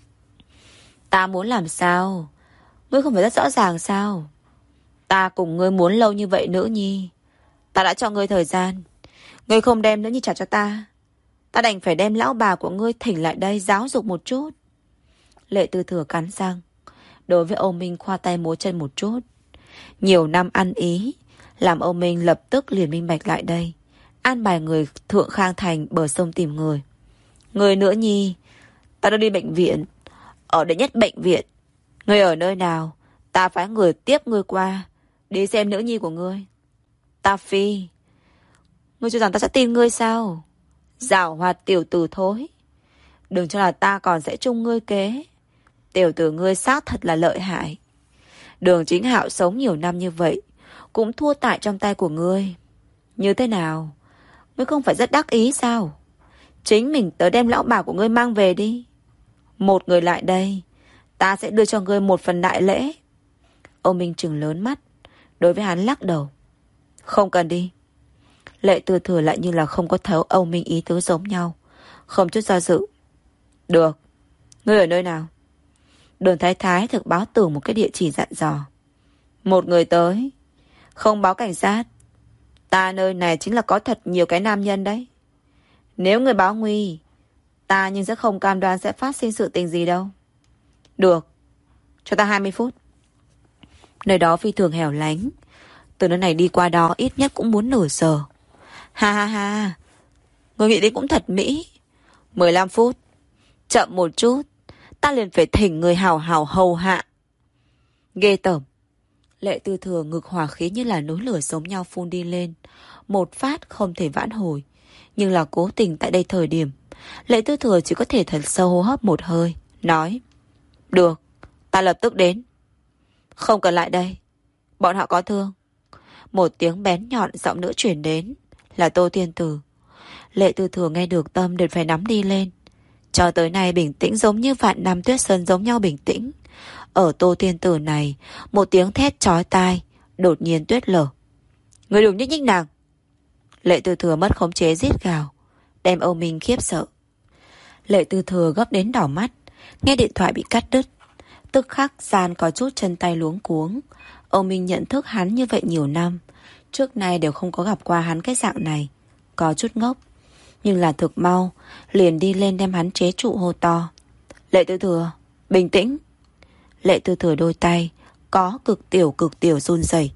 Ta muốn làm sao? Ngươi không phải rất rõ ràng sao? Ta cùng ngươi muốn lâu như vậy nữ nhi, ta đã cho ngươi thời gian. Ngươi không đem nữ nhi trả cho ta, ta đành phải đem lão bà của ngươi thỉnh lại đây giáo dục một chút. Lệ Tư Thừa cắn răng, đối với Âu Minh khoa tay múa chân một chút. Nhiều năm ăn ý, làm Âu Minh lập tức liền minh bạch lại đây, an bài người thượng Khang Thành bờ sông tìm người. Người nữa nhi, ta đã đi bệnh viện, ở đệ nhất bệnh viện. Ngươi ở nơi nào, ta phái người tiếp ngươi qua, đi xem nữ nhi của ngươi. Ta phi. Ngươi cho rằng ta sẽ tin ngươi sao? Giảo hoạt tiểu tử thối. Đừng cho là ta còn sẽ chung ngươi kế. Tiểu tử ngươi xác thật là lợi hại. Đường Chính Hạo sống nhiều năm như vậy, cũng thua tại trong tay của ngươi. Như thế nào? Ngươi không phải rất đắc ý sao? Chính mình tới đem lão bà của ngươi mang về đi. Một người lại đây, ta sẽ đưa cho ngươi một phần đại lễ. Âu Minh trừng lớn mắt, đối với hắn lắc đầu. Không cần đi. Lệ Tư Thừa lại như là không có thấu Âu Minh ý tứ giống nhau, không chút do dự. Được. Ngươi ở nơi nào? Đường Thái Thái thực báo từ một cái địa chỉ dặn dò. Một người tới, không báo cảnh sát. Ta nơi này chính là có thật nhiều cái nam nhân đấy. Nếu người báo nguy, ta nhưng sẽ không cam đoan sẽ phát sinh sự tình gì đâu. Được. Cho ta hai mươi phút. Nơi đó phi thường hẻo lánh. Từ nơi này đi qua đó ít nhất cũng muốn nửa giờ. Ha ha ha. Người nghĩ đến cũng thật mỹ. mười lăm phút. Chậm một chút, ta liền phải thỉnh người hào hào hầu hạ. Ghê tởm. Lệ Tư Thừa ngực hỏa khí như là núi lửa giống nhau phun đi lên. Một phát không thể vãn hồi. Nhưng là cố tình tại đây thời điểm, Lệ Tư Thừa chỉ có thể thật sâu hô hấp một hơi. Nói. Được, ta lập tức đến. Không cần lại đây. Bọn họ có thương. Một tiếng bén nhọn giọng nữ chuyển đến. Là Tô Thiên Tử. Lệ Tư Thừa nghe được tâm đều phải nắm đi lên. Cho tới nay bình tĩnh giống như vạn năm tuyết sơn giống nhau bình tĩnh. Ở Tô Thiên Tử này, một tiếng thét chói tai, đột nhiên tuyết lở. Người đừng nhích nhích nàng. Lệ Tư Thừa mất khống chế rít gào, đem Âu Minh khiếp sợ. Lệ Tư Thừa gấp đến đỏ mắt, nghe điện thoại bị cắt đứt. Tức khắc gian có chút chân tay luống cuống. Âu Minh nhận thức hắn như vậy nhiều năm, trước nay đều không có gặp qua hắn cái dạng này. Có chút ngốc, nhưng là thực mau, liền đi lên đem hắn chế trụ hô to. Lệ Tư Thừa, bình tĩnh. Lệ Tư Thừa đôi tay có cực tiểu cực tiểu run rẩy.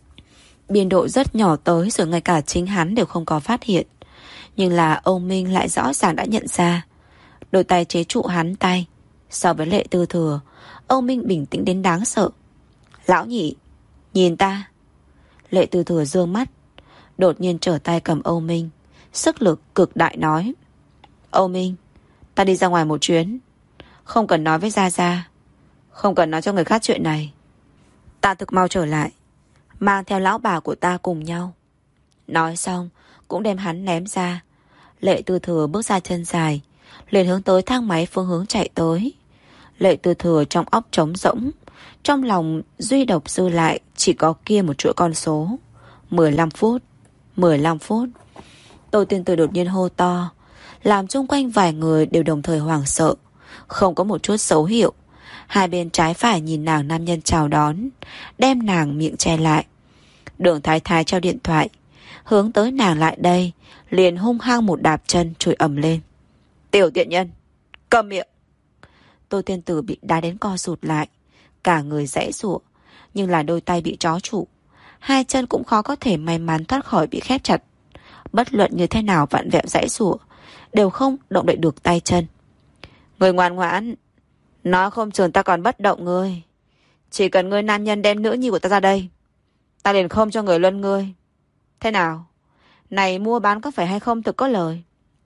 Biên độ rất nhỏ tới rồi ngay cả chính hắn đều không có phát hiện. Nhưng là Âu Minh lại rõ ràng đã nhận ra. Đôi tay chế trụ hắn tay. So với Lệ Tư Thừa, Âu Minh bình tĩnh đến đáng sợ. Lão nhị, nhìn ta. Lệ Tư Thừa giương mắt, đột nhiên trở tay cầm Âu Minh, sức lực cực đại nói. Âu Minh, ta đi ra ngoài một chuyến. Không cần nói với Gia Gia, không cần nói cho người khác chuyện này. Ta thực mau trở lại, mang theo lão bà của ta cùng nhau. Nói xong cũng đem hắn ném ra. Lệ Tư Thừa bước ra chân dài, liền hướng tới thang máy phương hướng chạy tới. Lệ Tư Thừa trong óc trống rỗng, trong lòng duy độc dư lại chỉ có kia một chuỗi con số. mười lăm phút, mười lăm phút. Tô Tiên Tử đột nhiên hô to, làm chung quanh vài người đều đồng thời hoảng sợ, không có một chút dấu hiệu. Hai bên trái phải nhìn nàng nam nhân chào đón, đem nàng miệng che lại. Đường Thái Thái treo điện thoại, hướng tới nàng lại đây, liền hung hăng một đạp chân chửi ầm lên. Tiểu tiện nhân, câm miệng. Tô Tiên Tử bị đá đến co rụt lại, cả người giãy giụa, nhưng là đôi tay bị trói trụ, hai chân cũng khó có thể may mắn thoát khỏi bị khép chặt. Bất luận như thế nào vặn vẹo giãy giụa, đều không động đậy được tay chân. Người ngoan ngoãn, nói không chừng ta còn bất động ngươi. Chỉ cần ngươi nam nhân đem nữ nhi của ta ra đây, ta liền không cho người luân ngươi. Thế nào? Này mua bán có phải hay không thực có lời?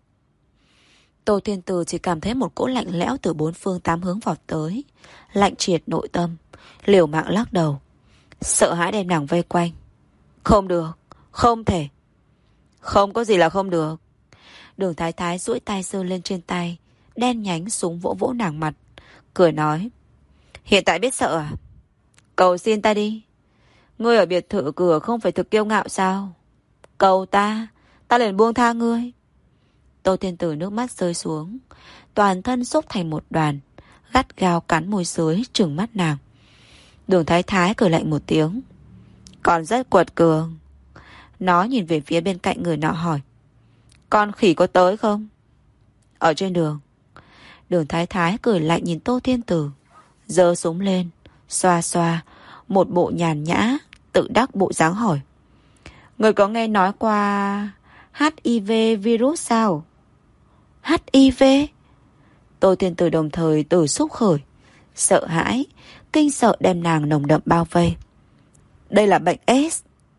Tô Thiên Tử chỉ cảm thấy một cỗ lạnh lẽo từ bốn phương tám hướng vọt tới, lạnh triệt nội tâm, liều mạng lắc đầu, sợ hãi đem nàng vây quanh. Không được, không thể. Không có gì là không được. Đường Thái Thái duỗi tay giơ lên trên tay, đen nhánh súng vỗ vỗ nàng mặt, cười nói. Hiện tại biết sợ à? Cầu xin ta đi. Ngươi ở biệt thự cửa không phải thực kiêu ngạo sao? Cầu ta, ta liền buông tha ngươi. Tô Thiên Tử nước mắt rơi xuống, toàn thân xúc thành một đoàn, gắt gao cắn môi dưới trừng mắt nàng. Đường Thái Thái cười lạnh một tiếng. Còn rất quật cường. Nó nhìn về phía bên cạnh người nọ hỏi. Con khỉ có tới không? Ở trên đường. Đường Thái Thái cười lạnh nhìn Tô Thiên Tử, giơ súng lên, xoa xoa, một bộ nhàn nhã, tự đắc bộ dáng hỏi. Người có nghe nói qua hát i vê virus sao? hát i vê? Tô Thiên Tử đồng thời từ xúc khởi, sợ hãi, kinh sợ đem nàng nồng đậm bao vây. Đây là bệnh AIDS.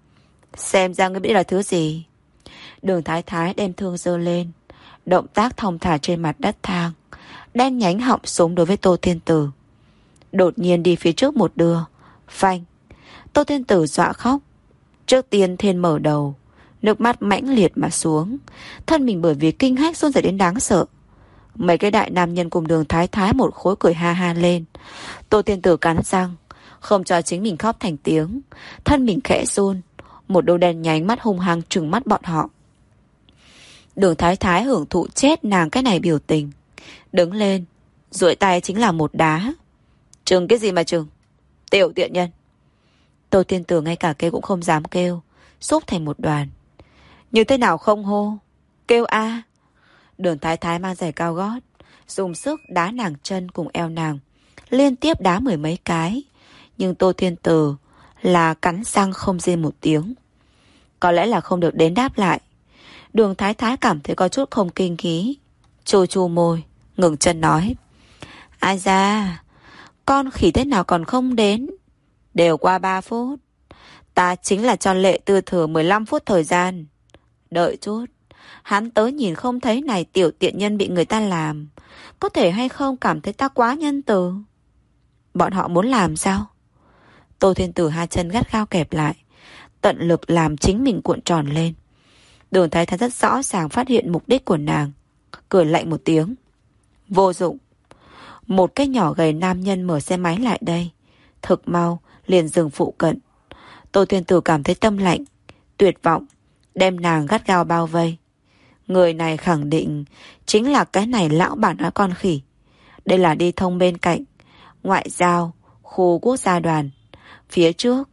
Xem ra ngươi biết là thứ gì. Đường Thái Thái đem thương giơ lên, động tác thong thả trên mặt đất thang, đen nhánh họng súng đối với Tô Thiên Tử. Đột nhiên đi phía trước một đưa, phanh. Tô Thiên Tử dọa khóc. Trước tiên Thiên mở đầu, nước mắt mãnh liệt mà xuống, thân mình bởi vì kinh hách run rẩy đến đáng sợ. Mấy cái đại nam nhân cùng Đường Thái Thái một khối cười ha ha lên. Tô Thiên Tử cắn răng, không cho chính mình khóc thành tiếng, thân mình khẽ run, một đôi đèn nhánh mắt hung hăng trừng mắt bọn họ. Đường Thái Thái hưởng thụ chết nàng cái này biểu tình, đứng lên, duỗi tay chính là một đá. Trừng cái gì mà trừng? Tiểu tiện nhân. Tô Thiên Tử ngay cả kêu cũng không dám kêu, xúc thành một đoàn. Như thế nào không hô? Kêu a. Đường Thái Thái mang giày cao gót, dùng sức đá nàng chân cùng eo nàng, liên tiếp đá mười mấy cái. Nhưng Tô Thiên Từ là cắn răng không rên một tiếng. Có lẽ là không được đến đáp lại. Đường Thái Thái cảm thấy có chút không kinh khí. Chu chu môi, ngừng chân nói. Ai da, con khỉ thế nào còn không đến? Đều qua ba phút. Ta chính là cho Lệ Tư Thừa mười lăm phút thời gian. Đợi chút, hắn tới nhìn không thấy này tiểu tiện nhân bị người ta làm. Có thể hay không cảm thấy ta quá nhân từ? Bọn họ muốn làm sao? Tô Thiên Tử hai chân gắt gao kẹp lại, tận lực làm chính mình cuộn tròn lên. Đường Thái Thái rất rõ ràng phát hiện mục đích của nàng, cười lạnh một tiếng. Vô dụng. Một cái nhỏ gầy nam nhân mở xe máy lại đây, thực mau liền dừng phụ cận. Tô Thiên Tử cảm thấy tâm lạnh, tuyệt vọng, đem nàng gắt gao bao vây. Người này khẳng định chính là cái này lão bản nói con khỉ. Đây là đi thông bên cạnh ngoại giao khu quốc gia đoàn. Phía trước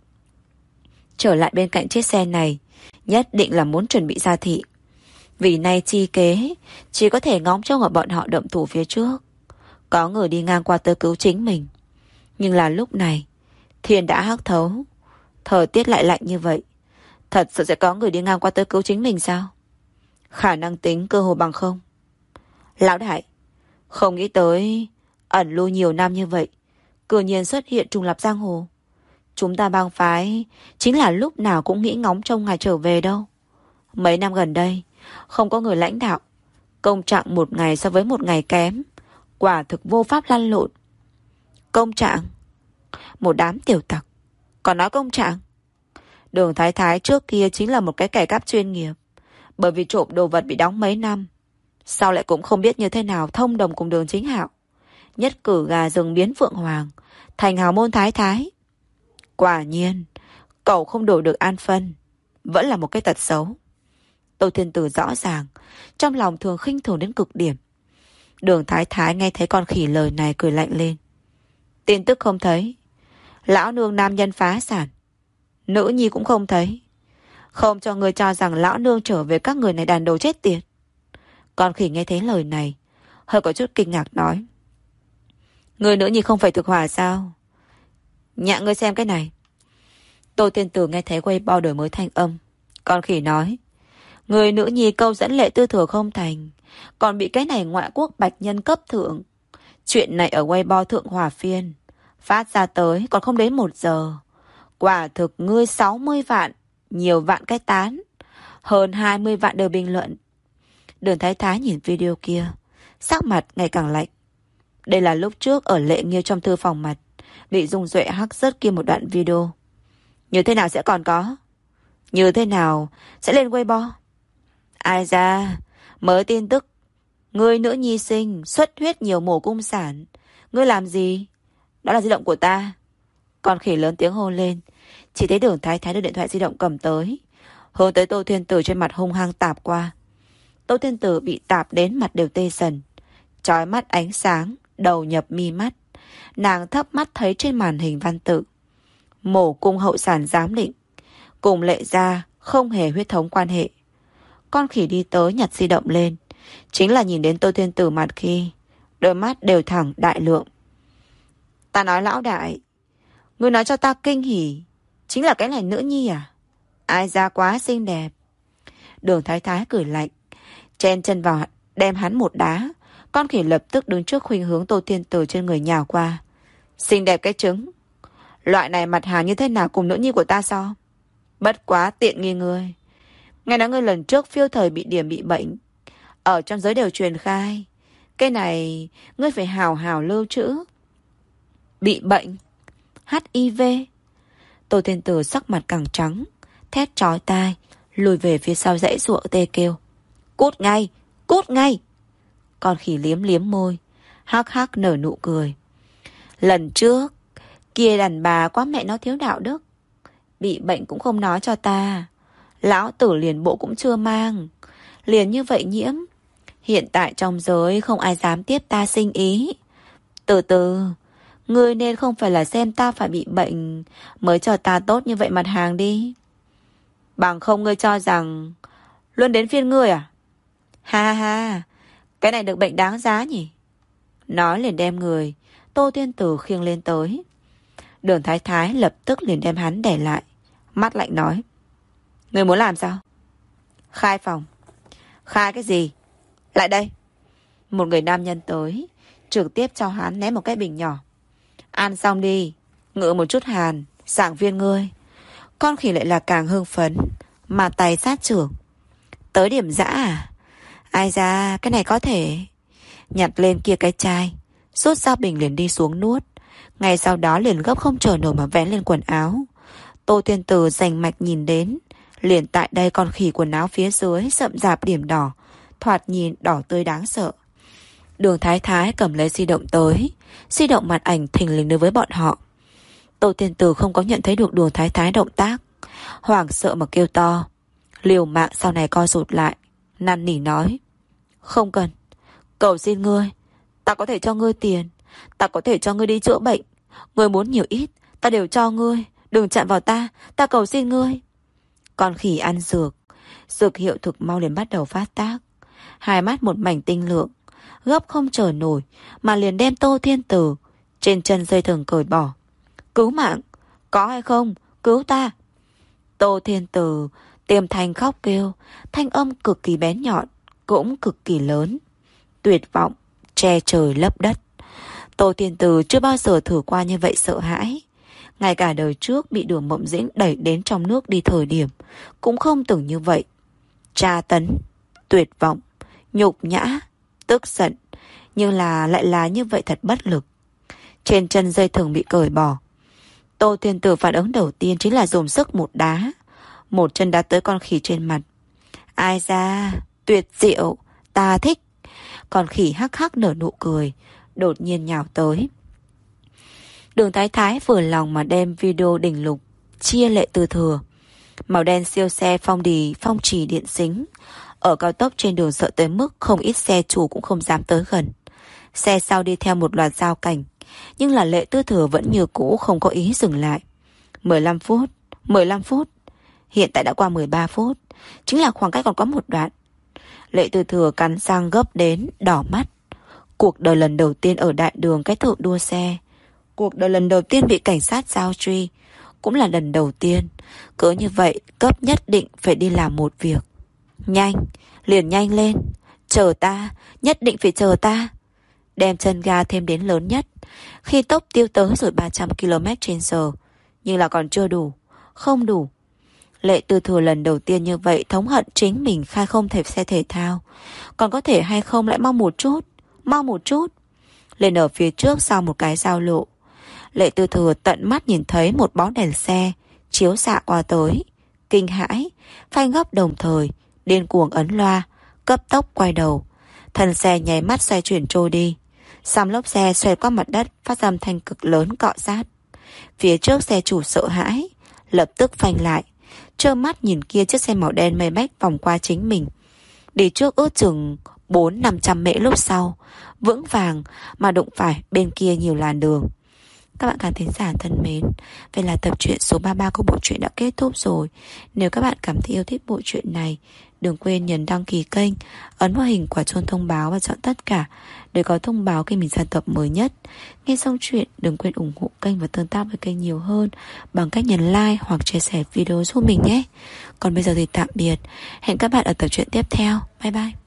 trở lại bên cạnh chiếc xe này, nhất định là muốn chuẩn bị ra thị. Vì nay chi kế, chỉ có thể ngóng trông ở bọn họ động thủ phía trước. Có người đi ngang qua tới cứu chính mình. Nhưng là lúc này thiên đã hắc thấu, thời tiết lại lạnh như vậy, thật sự sẽ có người đi ngang qua tới cứu chính mình sao? Khả năng tính cơ hồ bằng không. Lão đại, không nghĩ tới ẩn lưu nhiều năm như vậy, cư nhiên xuất hiện trùng lập giang hồ. Chúng ta bang phái chính là lúc nào cũng nghĩ ngóng trông ngài trở về đâu. Mấy năm gần đây không có người lãnh đạo, công trạng một ngày so với một ngày kém, quả thực vô pháp lăn lộn. Công trạng? Một đám tiểu tặc còn nói công trạng? Đường Thái Thái trước kia chính là một cái kẻ cắp chuyên nghiệp, bởi vì trộm đồ vật bị đóng mấy năm, sau lại cũng không biết như thế nào thông đồng cùng Đường Chính Hạo, nhất cử gà rừng biến Phượng Hoàng thành hào môn Thái Thái. Quả nhiên cậu không đổi được an phân, vẫn là một cái tật xấu. Tô Thiên Tử rõ ràng trong lòng thường khinh thường đến cực điểm. Đường Thái Thái nghe thấy con khỉ lời này cười lạnh lên. Tin tức không thấy, lão nương nam nhân phá sản, nữ nhi cũng không thấy, không cho người cho rằng lão nương trở về các người này đàn đồ chết tiệt. Con khỉ nghe thấy lời này hơi có chút kinh ngạc nói. Người nữ nhi không phải thực hỏa sao? Nhạ ngươi xem cái này. Tô Thiên Tử nghe thấy Weibo đổi mới thanh âm. Con khỉ nói. Người nữ nhi câu dẫn Lệ Tư Thừa không thành, còn bị cái này ngoại quốc bạch nhân cấp thượng. Chuyện này ở Weibo thượng hòa phiên phát ra tới còn không đến một giờ. Quả thực ngươi sáu mươi vạn, nhiều vạn cái tán, hơn hai mươi vạn đều bình luận. Đường Thái Thái nhìn video kia, sắc mặt ngày càng lạnh. Đây là lúc trước ở Lệ Nghiêu trong thư phòng mặt bị Dung Duệ hắc rớt kia một đoạn video. Như thế nào sẽ còn có? Như thế nào sẽ lên Weibo? Ai ra, mới tin tức ngươi nữ nhi sinh xuất huyết nhiều mổ cung sản. Ngươi làm gì? Đó là di động của ta. Con khỉ lớn tiếng hô lên. Chỉ thấy Đường Thái Thái đưa điện thoại di động cầm tới, hướng tới Tô Thiên Tử trên mặt hung hăng tạp qua. Tô Thiên Tử bị tạp đến mặt đều tê dần, chói mắt ánh sáng đầu nhập mi mắt. Nàng thấp mắt thấy trên màn hình văn tự: mổ cung hậu sản giám định, cùng Lệ gia không hề huyết thống quan hệ. Con khỉ đi tới nhặt di động lên, chính là nhìn đến Tô Thiên Tử mặt khi đôi mắt đều thẳng đại lượng. Ta nói lão đại, ngươi nói cho ta kinh hỉ chính là cái này nữ nhi à? Ai ra quá xinh đẹp. Đường Thái Thái cười lạnh, chen chân vào đem hắn một đá. Con khỉ lập tức đứng trước khuynh hướng Tô Thiên Tử trên người nhào qua. Xinh đẹp cái trứng, loại này mặt hàng như thế nào cùng nữ nhi của ta so? Bất quá tiện nghi ngươi. Nghe nói ngươi lần trước phiêu thời bị điểm bị bệnh, ở trong giới đều truyền khai. Cái này ngươi phải hào hào lưu trữ. Bị bệnh hát i vê. Tô Thiên Tử sắc mặt càng trắng, thét chói tai, lùi về phía sau dãy ruộng tê kêu. Cút ngay, cút ngay. Con khỉ liếm liếm môi, hắc hắc nở nụ cười. Lần trước kia đàn bà quá mẹ nó thiếu đạo đức, bị bệnh cũng không nói cho ta, lão tử liền bộ cũng chưa mang, liền như vậy nhiễm. Hiện tại trong giới không ai dám tiếp ta sinh ý. Từ từ, ngươi nên không phải là xem ta phải bị bệnh mới cho ta tốt như vậy mặt hàng đi. Bằng không ngươi cho rằng luôn đến phiên ngươi à? Ha ha ha, cái này được bệnh đáng giá nhỉ? Nói liền đem người Tô Thiên Tử khiêng lên tới. Đường Thái Thái lập tức liền đem hắn để lại, mắt lạnh nói: Người muốn làm sao? Khai phòng. Khai cái gì? Lại đây. Một người nam nhân tới, trực tiếp cho hắn ném một cái bình nhỏ. Ăn xong đi, ngự một chút hàn, sảng viên ngươi. Con khỉ lại là càng hưng phấn, mà tay sát trưởng. Tới điểm dã à? Ai ra, cái này có thể. Nhặt lên kia cái chai, rút ra bình liền đi xuống nuốt. Ngay sau đó liền gấp không chờ nổi mà vén lên quần áo. Tô Thiên Tử rành mạch nhìn đến, liền tại đây con khỉ quần áo phía dưới sậm rạp điểm đỏ, thoạt nhìn đỏ tươi đáng sợ. Đường Thái Thái cầm lấy di động tới, di động màn ảnh thình lình đối với bọn họ. Tô Thiên Tử không có nhận thấy được Đường Thái Thái động tác, hoảng sợ mà kêu to. Liều mạng sau này co rụt lại, năn nỉ nói: Không cần, cầu xin ngươi, ta có thể cho ngươi tiền, ta có thể cho ngươi đi chữa bệnh, ngươi muốn nhiều ít ta đều cho ngươi, đừng chạm vào ta, ta cầu xin ngươi. Con khỉ ăn dược, dược hiệu thực mau liền bắt đầu phát tác, hai mắt một mảnh tinh lượng, gấp không chờ nổi mà liền đem Tô Thiên Tử trên chân dây thừng cởi bỏ. Cứu mạng, có hay không, cứu ta. Tô Thiên Tử tiềm thanh khóc kêu, thanh âm cực kỳ bén nhọn, cũng cực kỳ lớn, tuyệt vọng che trời lấp đất. Tô Thiên Tử chưa bao giờ thử qua như vậy sợ hãi. Ngay cả đời trước bị Đường Mộng Dĩnh đẩy đến trong nước đi thời điểm cũng không từng như vậy. Tra tấn, tuyệt vọng, nhục nhã, tức giận, nhưng là lại là như vậy thật bất lực. Trên chân dây thừng bị cởi bỏ, Tô Thiên Tử phản ứng đầu tiên chính là dùng sức một đá, một chân đá tới con khỉ trên mặt. Ai ra, tuyệt diệu, ta thích. Con khỉ hắc hắc nở nụ cười, đột nhiên nhào tới. Đường Thái Thái vừa lòng mà đem video đỉnh lục chia Lệ Tư Thừa. Màu đen siêu xe phong đì phong trì điện xính, ở cao tốc trên đường sợ tới mức không ít xe chủ cũng không dám tới gần. Xe sau đi theo một loạt giao cảnh, nhưng là Lệ Tư Thừa vẫn như cũ không có ý dừng lại. mười lăm phút, mười lăm phút, hiện tại đã qua mười ba phút, chính là khoảng cách còn có một đoạn. Lệ Tư Thừa cắn răng gấp đến đỏ mắt. Cuộc đời lần đầu tiên ở đại đường cái thượng đua xe, cuộc đời lần đầu tiên bị cảnh sát giao truy, cũng là lần đầu tiên. Cứ như vậy cấp nhất định phải đi làm một việc. Nhanh, liền nhanh lên. Chờ ta, nhất định phải chờ ta. Đem chân ga thêm đến lớn nhất. Khi tốc tiêu tới rồi ba trăm ki lô mét trên giờ, nhưng là còn chưa đủ, không đủ. Lệ Tư Thừa lần đầu tiên như vậy thống hận chính mình khai không thể xe thể thao. Còn có thể hay không lại mau một chút, mau một chút. Lên ở phía trước sau một cái giao lộ, Lệ Tư Thừa tận mắt nhìn thấy một bóng đèn xe chiếu xạ qua tới, kinh hãi, phanh gấp đồng thời, điên cuồng ấn loa, cấp tốc quay đầu. Thân xe nháy mắt xoay chuyển trôi đi. Xăm lốp xe xoay qua mặt đất, phát ra âm thanh cực lớn cọ sát. Phía trước xe chủ sợ hãi, lập tức phanh lại, trơ mắt nhìn kia chiếc xe màu đen mây bách vòng qua chính mình. Đi trước ước chừng bốn năm trăm mễ lúc sau, vững vàng mà đụng phải bên kia nhiều làn đường. Các bạn khán thính giả thân mến, vậy là tập truyện số ba mươi ba của bộ truyện đã kết thúc rồi. Nếu các bạn cảm thấy yêu thích bộ truyện này, đừng quên nhấn đăng ký kênh, ấn vào hình quả chuông thông báo và chọn tất cả để có thông báo khi mình ra tập mới nhất. Nghe xong chuyện, đừng quên ủng hộ kênh và tương tác với kênh nhiều hơn bằng cách nhấn like hoặc chia sẻ video giúp mình nhé. Còn bây giờ thì tạm biệt. Hẹn các bạn ở tập truyện tiếp theo. Bye bye.